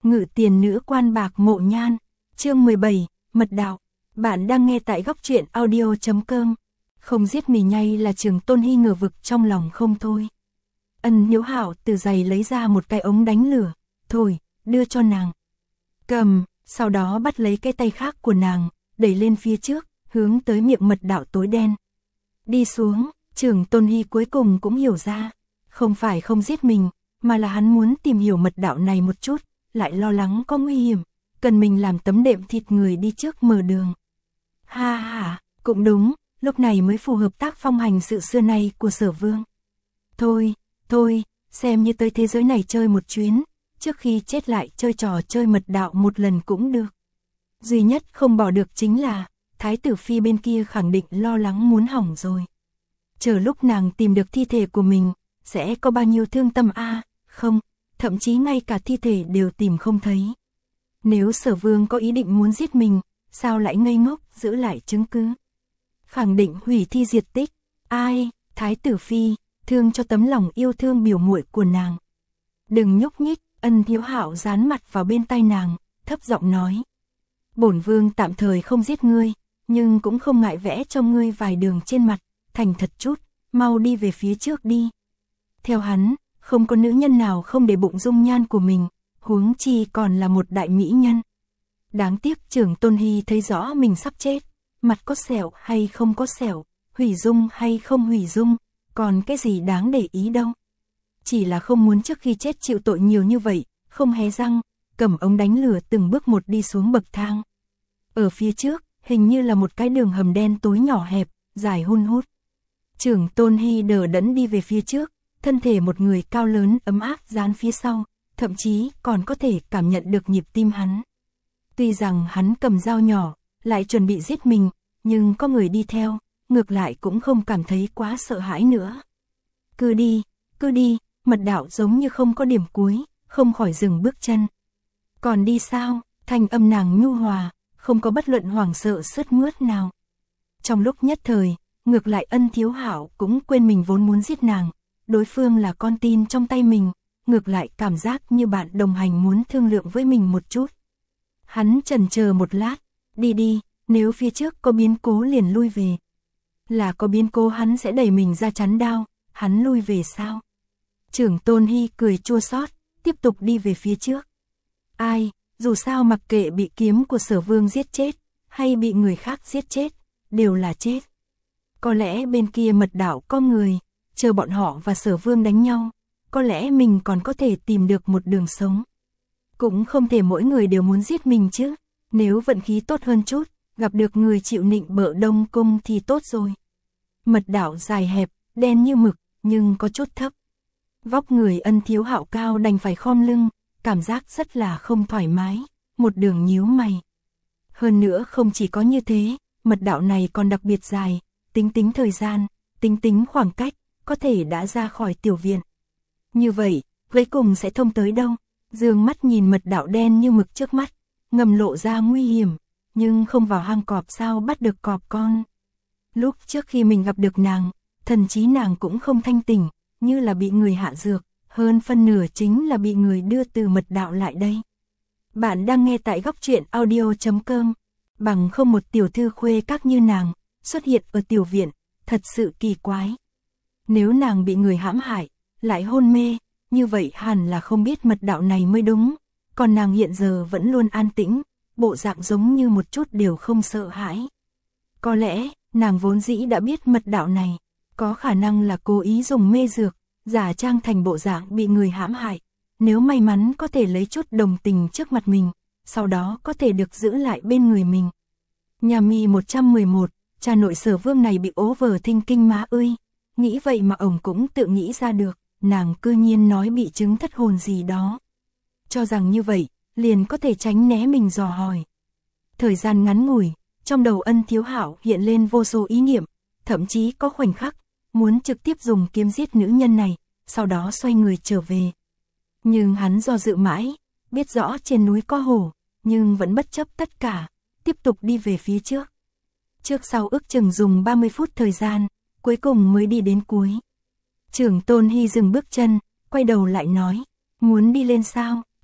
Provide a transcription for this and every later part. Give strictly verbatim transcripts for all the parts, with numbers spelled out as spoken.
Ngự tiền nữ quan bạc mộ nhan, chương mười bảy, mật đạo. Bạn đang nghe tại góc truyện audio chấm com. Không giết mì nhay là Trường Tôn Hy ngờ vực trong lòng không thôi. Ân Hiếu Hạo từ giày lấy ra một cái ống đánh lửa, thổi, đưa cho nàng. Cầm, sau đó bắt lấy cái tay khác của nàng, đẩy lên phía trước, hướng tới miệng mật đạo tối đen. Đi xuống, Trường Tôn Hy cuối cùng cũng hiểu ra, không phải không giết mình, mà là hắn muốn tìm hiểu mật đạo này một chút, lại lo lắng có nguy hiểm, cần mình làm tấm đệm thịt người đi trước mở đường. Ha ha, cũng đúng, lúc này mới phù hợp tác phong hành sự xưa nay của Sở Vương. Thôi, thôi, xem như tới thế giới này chơi một chuyến, trước khi chết lại chơi trò chơi mật đạo một lần cũng được. Duy nhất không bỏ được chính là, Thái tử Phi bên kia khẳng định lo lắng muốn hỏng rồi. Chờ lúc nàng tìm được thi thể của mình, sẽ có bao nhiêu thương tâm a à? Không, thậm chí ngay cả thi thể đều tìm không thấy. Nếu Sở Vương có ý định muốn giết mình, sao lại ngây ngốc giữ lại chứng cứ? Khẳng định hủy thi diệt tích. Ai, Thái tử Phi, thương cho tấm lòng yêu thương biểu muội của nàng. Đừng nhúc nhích, Ân Hiếu Hạo dán mặt vào bên tai nàng, thấp giọng nói. Bổn vương tạm thời không giết ngươi, nhưng cũng không ngại vẽ cho ngươi vài đường trên mặt, thành thật chút, mau đi về phía trước đi. Theo hắn, không có nữ nhân nào không để bụng dung nhan của mình, huống chi còn là một đại mỹ nhân. Đáng tiếc Trường Tôn Hy thấy rõ mình sắp chết, mặt có sẹo hay không có sẹo, hủy dung hay không hủy dung, còn cái gì đáng để ý đâu. Chỉ là không muốn trước khi chết chịu tội nhiều như vậy, không hé răng, cầm ống đánh lửa từng bước một đi xuống bậc thang. Ở phía trước, hình như là một cái đường hầm đen tối nhỏ hẹp, dài hun hút. Trường Tôn Hy đờ đẫn đi về phía trước, thân thể một người cao lớn ấm áp dán phía sau, thậm chí còn có thể cảm nhận được nhịp tim hắn. Tuy rằng hắn cầm dao nhỏ, lại chuẩn bị giết mình, nhưng có người đi theo, ngược lại cũng không cảm thấy quá sợ hãi nữa. Cứ đi, cứ đi, mật đạo giống như không có điểm cuối, không khỏi dừng bước chân. Còn đi sao? Thanh âm nàng nhu hòa, không có bất luận hoảng sợ sướt mướt nào. Trong lúc nhất thời, ngược lại Ân Hiếu Hạo cũng quên mình vốn muốn giết nàng, đối phương là con tin trong tay mình, ngược lại cảm giác như bạn đồng hành muốn thương lượng với mình một chút. Hắn chần chờ một lát, đi đi, nếu phía trước có biến cố liền lui về. Là có biến cố hắn sẽ đẩy mình ra chắn đao, hắn lui về sao? Trường Tôn Hy cười chua xót, tiếp tục đi về phía trước. Ai, dù sao mặc kệ bị kiếm của Sở Vương giết chết, hay bị người khác giết chết, đều là chết. Có lẽ bên kia mật đạo có người, chờ bọn họ và Sở Vương đánh nhau, có lẽ mình còn có thể tìm được một đường sống. Cũng không thể mỗi người đều muốn giết mình chứ, nếu vận khí tốt hơn chút, gặp được người chịu nịnh bợ Đông Cung thì tốt rồi. Mật đạo dài hẹp, đen như mực, nhưng có chút thấp. Vóc người Ân Hiếu Hạo cao đành phải khom lưng, cảm giác rất là không thoải mái, một đường nhíu mày. Hơn nữa không chỉ có như thế, mật đạo này còn đặc biệt dài, tính tính thời gian, tính tính khoảng cách, có thể đã ra khỏi tiểu viện. Như vậy, cuối cùng sẽ thông tới đâu? Dương mắt nhìn mật đạo đen như mực trước mắt, ngầm lộ ra nguy hiểm, nhưng không vào hang cọp sao bắt được cọp con. Lúc trước khi mình gặp được nàng, thần trí nàng cũng không thanh tỉnh, như là bị người hạ dược, hơn phân nửa chính là bị người đưa từ mật đạo lại đây. Bạn đang nghe tại góc truyện audio chấm com, bằng không một tiểu thư khuê các như nàng, xuất hiện ở tiểu viện, thật sự kỳ quái. Nếu nàng bị người hãm hại, lại hôn mê, như vậy hẳn là không biết mật đạo này mới đúng, còn nàng hiện giờ vẫn luôn an tĩnh, bộ dạng giống như một chút đều không sợ hãi. Có lẽ, nàng vốn dĩ đã biết mật đạo này, có khả năng là cố ý dùng mê dược, giả trang thành bộ dạng bị người hãm hại, nếu may mắn có thể lấy chút đồng tình trước mặt mình, sau đó có thể được giữ lại bên người mình. Nhà mi một trăm mười một, cha nội Sở Vương này bị overthinking má ơi, nghĩ vậy mà ổng cũng tự nghĩ ra được, nàng cư nhiên nói bị chứng thất hồn gì đó. Cho rằng như vậy, liền có thể tránh né mình dò hỏi. Thời gian ngắn ngủi, trong đầu Ân Hiếu Hạo hiện lên vô số ý niệm, thậm chí có khoảnh khắc, muốn trực tiếp dùng kiếm giết nữ nhân này, sau đó xoay người trở về. Nhưng hắn do dự mãi, biết rõ trên núi có hổ, nhưng vẫn bất chấp tất cả, tiếp tục đi về phía trước. Trước sau ước chừng dùng ba mươi phút thời gian, cuối cùng mới đi đến cuối. Trường Tôn Hy dừng bước chân, quay đầu lại nói, muốn đi lên sao?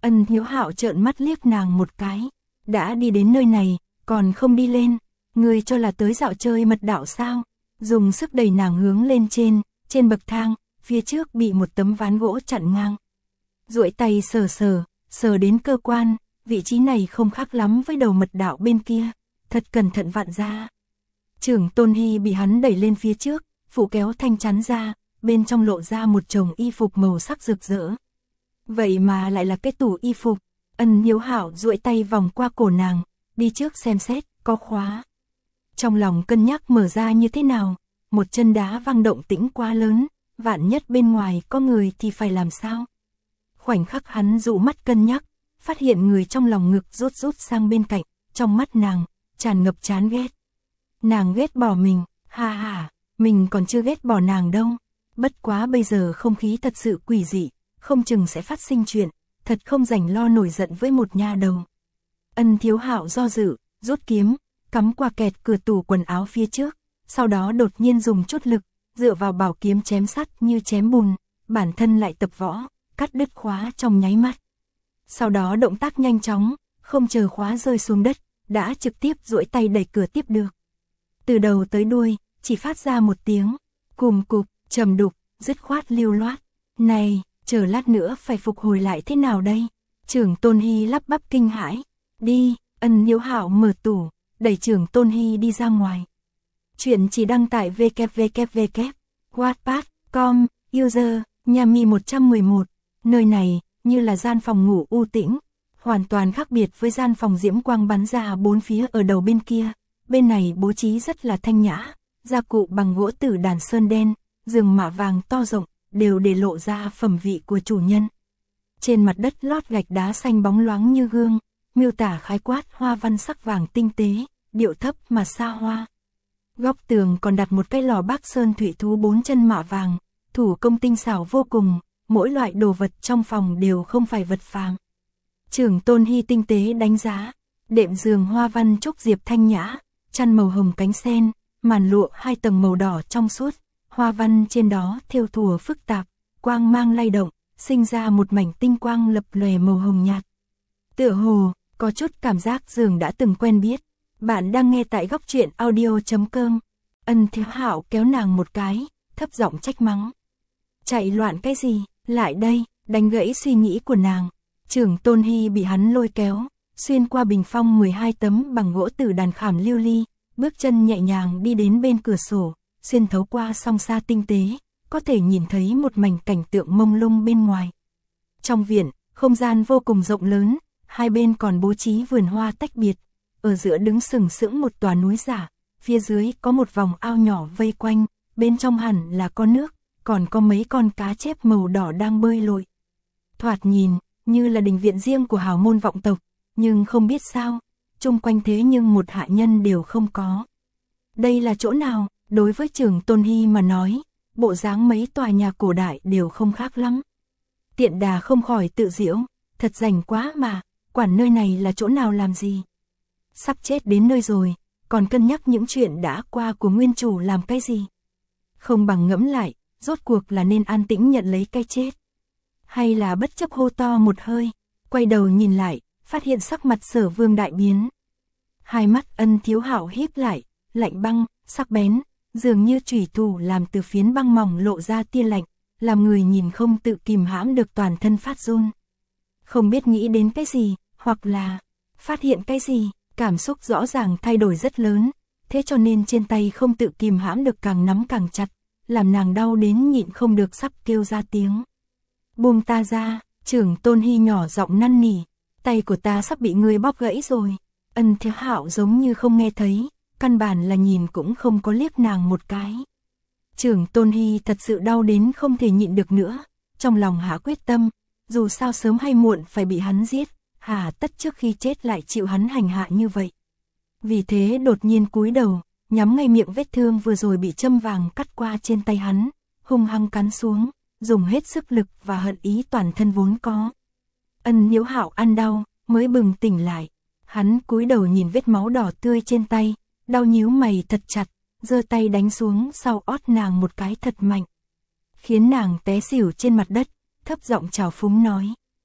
Ân Hiếu Hạo trợn mắt liếc nàng một cái. Đã đi đến nơi này, còn không đi lên. Ngươi cho là tới dạo chơi mật đạo sao? Dùng sức đẩy nàng hướng lên trên, trên bậc thang, phía trước bị một tấm ván gỗ chặn ngang. Duỗi tay sờ sờ, sờ đến cơ quan, vị trí này không khác lắm với đầu mật đạo bên kia. Thật cẩn thận vặn ra. Trưởng Tôn Hy bị hắn đẩy lên phía trước, phụ kéo thanh chắn ra, bên trong lộ ra một chồng y phục màu sắc rực rỡ. Vậy mà lại là cái tủ y phục. Ân Hiếu Hạo duỗi tay vòng qua cổ nàng, đi trước xem xét, có khóa. Trong lòng cân nhắc mở ra như thế nào, một chân đá vang động tĩnh quá lớn, vạn nhất bên ngoài có người thì phải làm sao? Khoảnh khắc hắn dụ mắt cân nhắc, phát hiện người trong lòng ngực rút rút sang bên cạnh, trong mắt nàng tràn ngập chán ghét. Nàng ghét bỏ mình, ha ha, mình còn chưa ghét bỏ nàng đâu. Bất quá bây giờ không khí thật sự quỷ dị, không chừng sẽ phát sinh chuyện, thật không rảnh lo nổi giận với một nha đầu. Ân Thiếu Hạo do dự, rút kiếm, cắm qua kẹt cửa tủ quần áo phía trước, sau đó đột nhiên dùng chút lực, dựa vào bảo kiếm chém sắt như chém bùn, bản thân lại tập võ, cắt đứt khóa trong nháy mắt. Sau đó động tác nhanh chóng, không chờ khóa rơi xuống đất, đã trực tiếp duỗi tay đẩy cửa tiếp được. Từ đầu tới đuôi, chỉ phát ra một tiếng, cùm cụp, trầm đục, dứt khoát lưu loát. Này, chờ lát nữa phải phục hồi lại thế nào đây? Trưởng Tôn Hy lắp bắp kinh hãi. Đi, Ân Hiếu Hạo mở tủ, đẩy Trưởng Tôn Hy đi ra ngoài. Chuyện chỉ đăng tại w w w chấm wattpad chấm com, user, Nhami một trăm mười một. Nơi này, như là gian phòng ngủ u tĩnh, hoàn toàn khác biệt với gian phòng diễm quang bắn ra bốn phía ở đầu bên kia. Bên này bố trí rất là thanh nhã, gia cụ bằng gỗ tử đàn sơn đen, giường mạ vàng to rộng, đều để lộ ra phẩm vị của chủ nhân. Trên mặt đất lót gạch đá xanh bóng loáng như gương, miêu tả khái quát hoa văn sắc vàng tinh tế, điệu thấp mà xa hoa. Góc tường còn đặt một cái lò bác sơn thủy thú bốn chân mạ vàng, thủ công tinh xảo vô cùng, mỗi loại đồ vật trong phòng đều không phải vật phàm. Trưởng Tôn Hy tinh tế đánh giá, đệm giường hoa văn trúc diệp thanh nhã, chăn màu hồng cánh sen, màn lụa hai tầng màu đỏ trong suốt, hoa văn trên đó thêu thùa phức tạp, quang mang lay động, sinh ra một mảnh tinh quang lập lòe màu hồng nhạt. Tựa hồ, có chút cảm giác giường đã từng quen biết. Bạn đang nghe tại góc truyện audio chấm com. Ân Thiếu Hạo kéo nàng một cái, thấp giọng trách mắng. Chạy loạn cái gì, lại đây, đánh gãy suy nghĩ của nàng. Trưởng Tôn Hy bị hắn lôi kéo, xuyên qua bình phong mười hai tấm bằng gỗ tử đàn khảm lưu ly, bước chân nhẹ nhàng đi đến bên cửa sổ, xuyên thấu qua song sa tinh tế, có thể nhìn thấy một mảnh cảnh tượng mông lung bên ngoài. Trong viện, không gian vô cùng rộng lớn, hai bên còn bố trí vườn hoa tách biệt, ở giữa đứng sừng sững một tòa núi giả, phía dưới có một vòng ao nhỏ vây quanh, bên trong hẳn là có nước, còn có mấy con cá chép màu đỏ đang bơi lội. Thoạt nhìn, như là đình viện riêng của hào môn vọng tộc, nhưng không biết sao, chung quanh thế nhưng một hạ nhân đều không có. Đây là chỗ nào? Đối với Trưởng Tôn Hy mà nói, bộ dáng mấy tòa nhà cổ đại đều không khác lắm. Tiện Đà không khỏi tự giễu, thật rảnh quá mà, quản nơi này là chỗ nào làm gì. Sắp chết đến nơi rồi, còn cân nhắc những chuyện đã qua của nguyên chủ làm cái gì. Không bằng ngẫm lại, rốt cuộc là nên an tĩnh nhận lấy cái chết. Hay là bất chấp hô to một hơi, quay đầu nhìn lại, phát hiện sắc mặt Sở Vương đại biến. Hai mắt Ân Thiếu Hạo híp lại, lạnh băng, sắc bén, dường như chủy thủ làm từ phiến băng mỏng lộ ra tia lạnh, làm người nhìn không tự kìm hãm được toàn thân phát run. Không biết nghĩ đến cái gì, hoặc là phát hiện cái gì, cảm xúc rõ ràng thay đổi rất lớn, thế cho nên trên tay không tự kìm hãm được càng nắm càng chặt, làm nàng đau đến nhịn không được sắp kêu ra tiếng. Buông ta ra, Trưởng Tôn Hy nhỏ giọng năn nỉ, tay của ta sắp bị ngươi bóp gãy rồi. Ân Thiếu Hạo giống như không nghe thấy, căn bản là nhìn cũng không có liếc nàng một cái. Trưởng Tôn Hy thật sự đau đến không thể nhịn được nữa, trong lòng hạ quyết tâm, dù sao sớm hay muộn phải bị hắn giết, hà tất trước khi chết lại chịu hắn hành hạ như vậy. Vì thế đột nhiên cúi đầu, nhắm ngay miệng vết thương vừa rồi bị châm vàng cắt qua trên tay hắn, hung hăng cắn xuống, dùng hết sức lực và hận ý toàn thân vốn có. Ân Hiếu Hạo ăn đau, mới bừng tỉnh lại, hắn cúi đầu nhìn vết máu đỏ tươi trên tay, đau nhíu mày thật chặt, giơ tay đánh xuống sau ót nàng một cái thật mạnh, khiến nàng té xỉu trên mặt đất, thấp giọng chào phúng nói.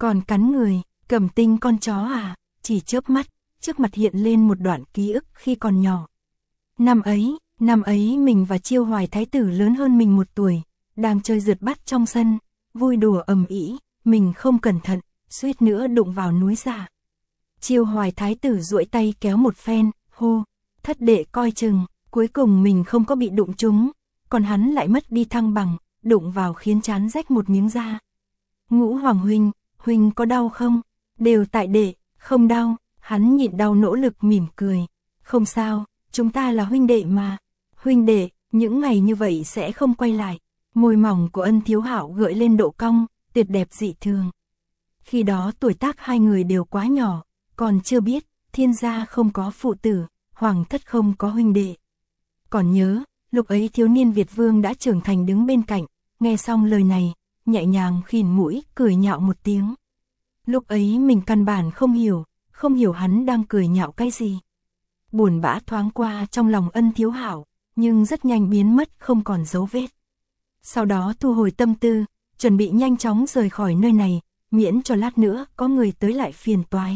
Còn cắn người, Cẩm Tinh con chó à, chỉ chớp mắt, trước mặt hiện lên một đoạn ký ức khi còn nhỏ. Năm ấy, năm ấy mình và Chiêu Hoài Thái tử lớn hơn mình một tuổi, đang chơi rượt bắt trong sân, vui đùa ầm ĩ, mình không cẩn thận, suýt nữa đụng vào núi giả. Chiêu Hoài Thái tử duỗi tay kéo một phen, hô, thất đệ coi chừng, cuối cùng mình không có bị đụng trúng, còn hắn lại mất đi thăng bằng, đụng vào khiến trán rách một miếng da. Ngũ Hoàng huynh, huynh có đau không? Đều tại đệ, không đau, hắn nhịn đau nỗ lực mỉm cười. Không sao, chúng ta là huynh đệ mà. Huynh đệ, những ngày như vậy sẽ không quay lại. Môi mỏng của Ân Thiếu Hạo gợi lên độ cong, tuyệt đẹp dị thường. Khi đó tuổi tác hai người đều quá nhỏ, còn chưa biết, thiên gia không có phụ tử, hoàng thất không có huynh đệ. Còn nhớ, lúc ấy thiếu niên Việt Vương đã trưởng thành đứng bên cạnh, nghe xong lời này, nhẹ nhàng khìn mũi, cười nhạo một tiếng. Lúc ấy mình căn bản không hiểu, không hiểu hắn đang cười nhạo cái gì. Buồn bã thoáng qua trong lòng Ân Thiếu Hạo, nhưng rất nhanh biến mất không còn dấu vết. Sau đó thu hồi tâm tư, chuẩn bị nhanh chóng rời khỏi nơi này, miễn cho lát nữa có người tới lại phiền toái.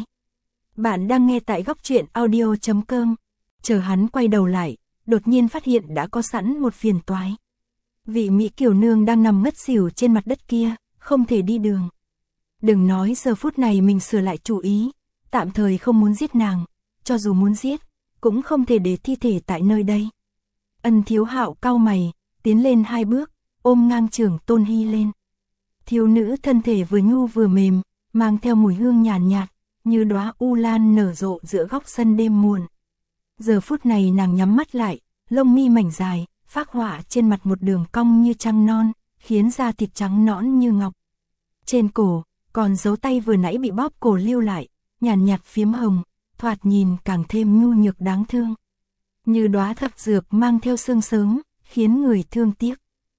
Bạn đang nghe tại góc truyện audio chấm com. Chờ hắn quay đầu lại, đột nhiên phát hiện đã có sẵn một phiền toái. Vị Mỹ Kiều Nương đang nằm ngất xỉu trên mặt đất kia, không thể đi đường. Đừng nói giờ phút này mình sửa lại chủ ý, tạm thời không muốn giết nàng, cho dù muốn giết, cũng không thể để thi thể tại nơi đây. Ân Thiếu Hạo cau mày, tiến lên hai bước, ôm ngang Trưởng Tôn Hy lên. Thiếu nữ thân thể vừa nhu vừa mềm, mang theo mùi hương nhàn nhạt, nhạt, như đóa u lan nở rộ giữa góc sân đêm muộn. Giờ phút này nàng nhắm mắt lại, lông mi mảnh dài, phác họa trên mặt một đường cong như trăng non, khiến da thịt trắng nõn như ngọc. Trên cổ, còn dấu tay vừa nãy bị bóp cổ lưu lại, nhàn nhạt phiếm hồng, thoạt nhìn càng thêm nhu nhược đáng thương. Như đóa thập dược mang theo sương sớm, khiến người thương tiếc.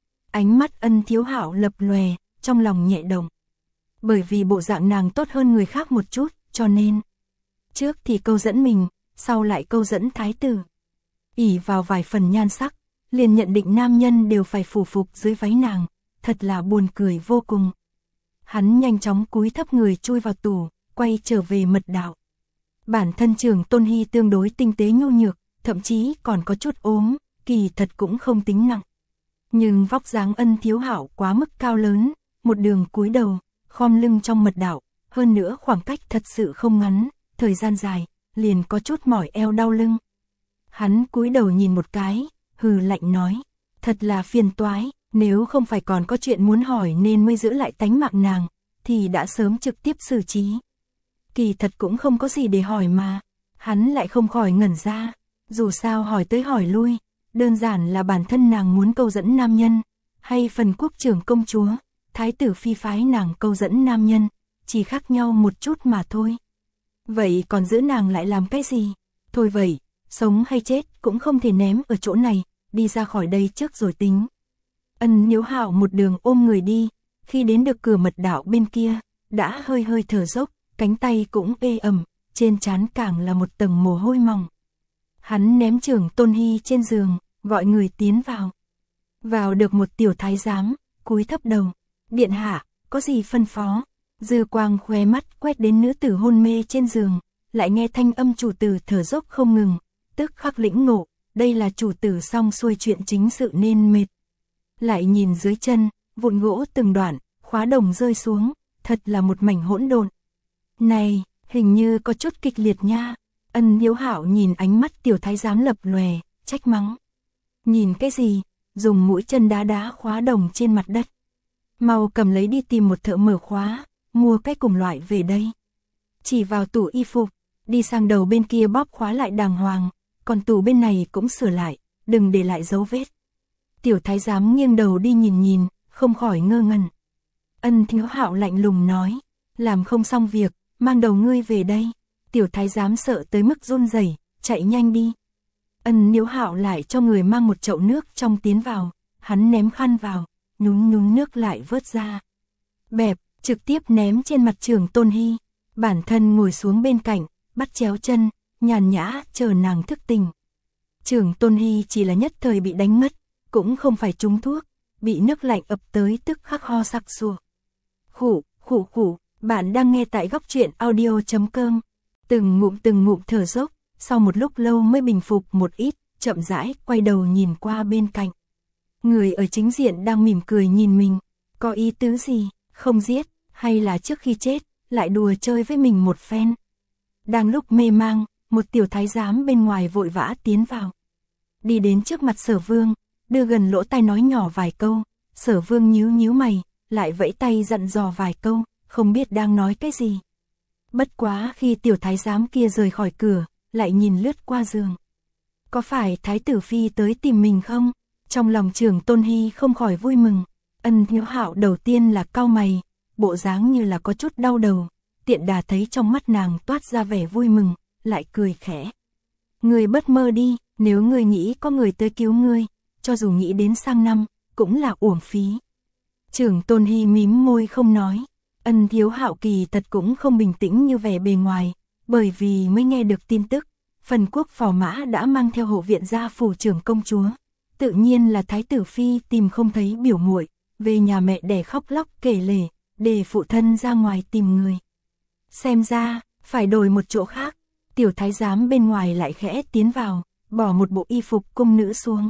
Ánh mắt Ân Thiếu Hạo lập lòe, trong lòng nhẹ động. Bởi vì bộ dạng nàng tốt hơn người khác một chút, cho nên trước thì câu dẫn mình, sau lại câu dẫn thái tử. ỷ vào vài phần nhan sắc, liền nhận định nam nhân đều phải phủ phục dưới váy nàng, thật là buồn cười vô cùng. Hắn nhanh chóng cúi thấp người chui vào tủ, quay trở về mật đạo. Bản thân Trưởng Tôn Hy tương đối tinh tế nhu nhược, thậm chí còn có chút ốm, kỳ thật cũng không tính nặng. Nhưng vóc dáng Ân Thiếu Hạo quá mức cao lớn, một đường cúi đầu, khom lưng trong mật đạo, hơn nữa khoảng cách thật sự không ngắn, thời gian dài, liền có chút mỏi eo đau lưng. Hắn cúi đầu nhìn một cái, hừ lạnh nói, thật là phiền toái, nếu không phải còn có chuyện muốn hỏi nên mới giữ lại tánh mạng nàng, thì đã sớm trực tiếp xử trí. Kỳ thật cũng không có gì để hỏi mà, hắn lại không khỏi ngẩn ra, dù sao hỏi tới hỏi lui, đơn giản là bản thân nàng muốn câu dẫn nam nhân, hay phần quốc trưởng công chúa, thái tử phi phái nàng câu dẫn nam nhân, chỉ khác nhau một chút mà thôi. Vậy còn giữ nàng lại làm cái gì? Thôi vậy, sống hay chết cũng không thể ném ở chỗ này, đi ra khỏi đây trước rồi tính. Ân Thiếu Hạo một đường ôm người đi, khi đến được cửa mật đạo bên kia, đã hơi hơi thở dốc, cánh tay cũng ê ẩm, trên trán càng là một tầng mồ hôi mỏng. Hắn ném Trưởng Tôn Hy trên giường, gọi người tiến vào. Vào được một tiểu thái giám, cúi thấp đầu, điện hạ, có gì phân phó? Dư quang khóe mắt quét đến nữ tử hôn mê trên giường, lại nghe thanh âm chủ tử thở dốc không ngừng, tức khắc lĩnh ngộ, đây là chủ tử xong xuôi chuyện chính sự nên mệt. Lại nhìn dưới chân, vụn gỗ từng đoạn, khóa đồng rơi xuống, thật là một mảnh hỗn độn. Này, hình như có chút kịch liệt nha. Ân Thiếu Hạo nhìn ánh mắt tiểu thái giám lập lòe, trách mắng. Nhìn cái gì? Dùng mũi chân đá đá khóa đồng trên mặt đất. Mau cầm lấy đi tìm một thợ mở khóa, mua cái cùng loại về đây. Chỉ vào tủ y phục, đi sang đầu bên kia bóp khóa lại đàng hoàng, còn tủ bên này cũng sửa lại, đừng để lại dấu vết. Tiểu thái giám nghiêng đầu đi nhìn nhìn, không khỏi ngơ ngẩn. Ân Thiếu Hạo lạnh lùng nói, làm không xong việc, mang đầu ngươi về đây. Tiểu thái giám sợ tới mức run rẩy, chạy nhanh đi. Ân Thiếu Hạo lại cho người mang một chậu nước trong tiến vào, hắn ném khăn vào, nhúng nhúng nước lại vớt ra. Bẹp, trực tiếp ném trên mặt Trưởng Tôn Hy, bản thân ngồi xuống bên cạnh, bắt chéo chân, nhàn nhã chờ nàng thức tỉnh. Trưởng Tôn Hy chỉ là nhất thời bị đánh ngất, cũng không phải trúng thuốc, bị nước lạnh ập tới tức khắc ho sặc sụa. Khụ, khụ khụ, Bạn đang nghe tại góc truyện audio chấm com. Từng ngụm từng ngụm thở dốc, sau một lúc lâu mới bình phục một ít, chậm rãi quay đầu nhìn qua bên cạnh. Người ở chính diện đang mỉm cười nhìn mình, có ý tứ gì, không giết, hay là trước khi chết, lại đùa chơi với mình một phen. Đang lúc mê mang, một tiểu thái giám bên ngoài vội vã tiến vào. Đi đến trước mặt Sở Vương, đưa gần lỗ tai nói nhỏ vài câu, Sở Vương nhíu nhíu mày, lại vẫy tay dặn dò vài câu, không biết đang nói cái gì. Bất quá khi tiểu thái giám kia rời khỏi cửa, lại nhìn lướt qua giường. Có phải thái tử phi tới tìm mình không? Trong lòng Trưởng Tôn Hy không khỏi vui mừng. Ân Hiếu Hạo đầu tiên là cau mày, bộ dáng như là có chút đau đầu, tiện đà thấy trong mắt nàng toát ra vẻ vui mừng, lại cười khẽ. Ngươi bất mơ đi, nếu ngươi nghĩ có người tới cứu ngươi, cho dù nghĩ đến sang năm, cũng là uổng phí. Trưởng Tôn Hy mím môi không nói. Ân Hiếu Hạo kỳ thật cũng không bình tĩnh như vẻ bề ngoài, bởi vì mới nghe được tin tức, Phần Quốc phò mã đã mang theo hộ viện ra phủ trưởng công chúa. Tự nhiên là thái tử phi tìm không thấy biểu muội, về nhà mẹ đẻ khóc lóc kể lể, để phụ thân ra ngoài tìm người. Xem ra, phải đổi một chỗ khác. Tiểu thái giám bên ngoài lại khẽ tiến vào, bỏ một bộ y phục cung nữ xuống.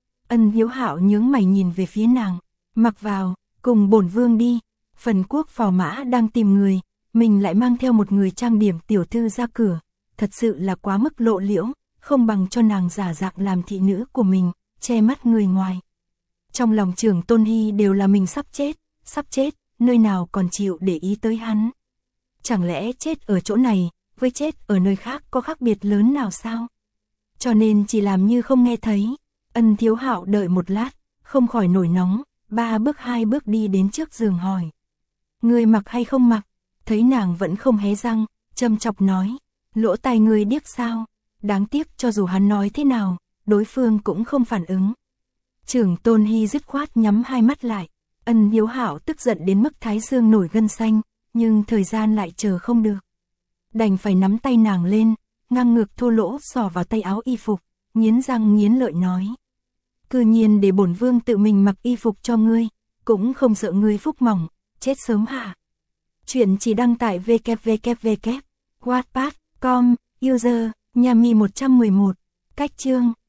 Ân Hiếu Hạo nhướng mày nhìn về phía nàng, mặc vào, cùng bổn vương đi. Phần Quốc phò mã đang tìm người, mình lại mang theo một người trang điểm tiểu thư ra cửa, thật sự là quá mức lộ liễu, không bằng cho nàng giả dạng làm thị nữ của mình, che mắt người ngoài. Trong lòng Trưởng Tôn Hy đều là mình sắp chết, sắp chết, nơi nào còn chịu để ý tới hắn. Chẳng lẽ chết ở chỗ này, với chết ở nơi khác có khác biệt lớn nào sao? Cho nên chỉ làm như không nghe thấy. Ân Hiếu Hạo đợi một lát, không khỏi nổi nóng, ba bước hai bước đi đến trước giường hỏi. Người mặc hay không mặc? Thấy nàng vẫn không hé răng, châm chọc nói. Lỗ tai người điếc sao? Đáng tiếc cho dù hắn nói thế nào, đối phương cũng không phản ứng. Trưởng Tôn Hy dứt khoát nhắm hai mắt lại. Ân Hiếu Hạo tức giận đến mức thái dương nổi gân xanh, nhưng thời gian lại chờ không được. Đành phải nắm tay nàng lên, ngang ngược thô lỗ xỏ vào tay áo y phục, nghiến răng nghiến lợi nói. Cư nhiên để bổn vương tự mình mặc y phục cho ngươi, cũng không sợ ngươi phúc mỏng, chết sớm hả? Chuyện chỉ đăng tại w w w chấm wattpad chấm com, user, Nhami một trăm mười một, cách chương.